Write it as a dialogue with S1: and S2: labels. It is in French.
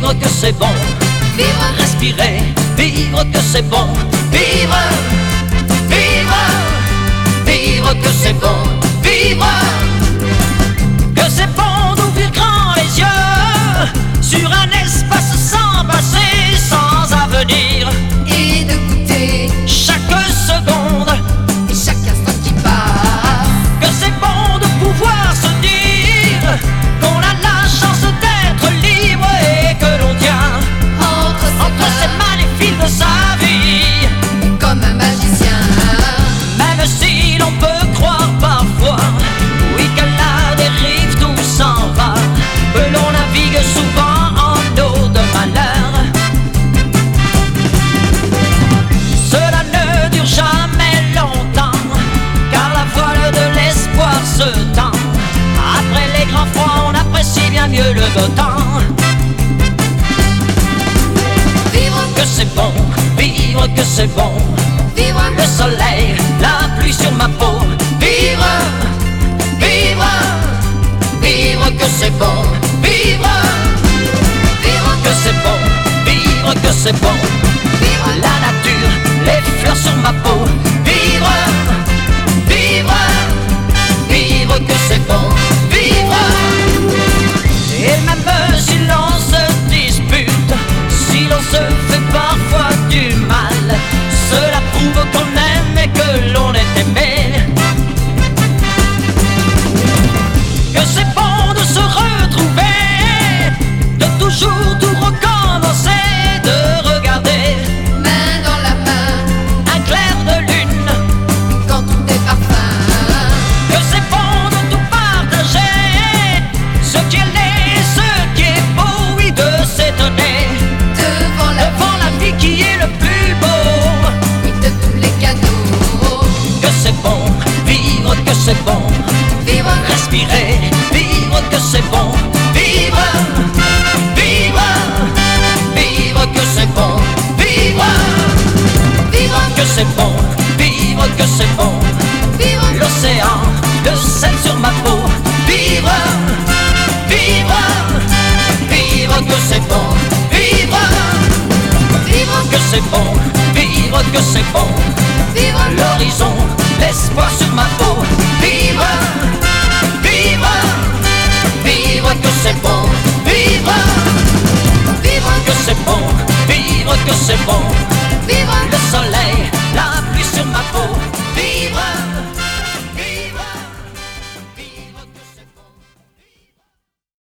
S1: vivre que c'est bon,
S2: vivre,
S1: respirer, vivre que c'est bon, vivre, vivre, vivre que c'est bon, vivre, que c'est bon d'ouvrir grand les yeux sur un espace sans passé, sans avenir,
S2: et de goûter
S1: chaque seconde,
S2: et chaque instant qui passe.
S1: que c'est bon de pouvoir se dire qu'on a la chance d'être libre et que l'on tient entre ses mains les fils de sa vie,
S2: comme un magicien.
S1: même si l'on peut croire parfois, oui, qu'à la dérive tout s'en va, que l'on navigue souvent en eau de malheur. Cela ne dure jamais longtemps, car la voile de l'espoir se tend. Après les grands froids, on apprécie bien mieux le beau temps.
S2: Vivre,
S1: Que c'est bon, vivre que c'est bon,
S2: vivre,
S1: le soleil, la pluie sur ma peau. Vivre, vivre, vivre que c'est bon, vivre,
S2: vivre,
S1: que c'est bon, vivre que c'est bon.
S2: vivre,
S1: La nature, les fleurs sur ma peau. Vivre, vivre, vivre que c'est bon, vivre. Et même si l'on se dispute, si l'on se fait parfois du mal, cela prouve qu'on aime et que l'on est aimé. Que c'est bon de se retrouver, de toujours tout recommencer, de regarder
S2: main dans la main,
S1: un clair de lune.
S2: quand tout est parfum.
S1: Que c'est bon de tout partager, ce qui est laid, ce qui est beau, oui, de s'étonner
S2: Devant
S1: devant la vie qui est le plus beau.
S2: vie de tous les cadeaux.
S1: Que c'est bon, vivre que c'est bon,
S2: Vivre,
S1: respirer, vivre que c'est bon, vivre, vivre, vivre que c'est bon, vivre,
S2: vivre,
S1: que c'est bon, vivre que c'est bon.
S2: vivre,
S1: L'océan, le sel sur ma peau. Vivre, vivre, vivre que c'est bon, vivre,
S2: vivre,
S1: que c'est bon, vivre que c'est bon.
S2: vivre,
S1: L'horizon,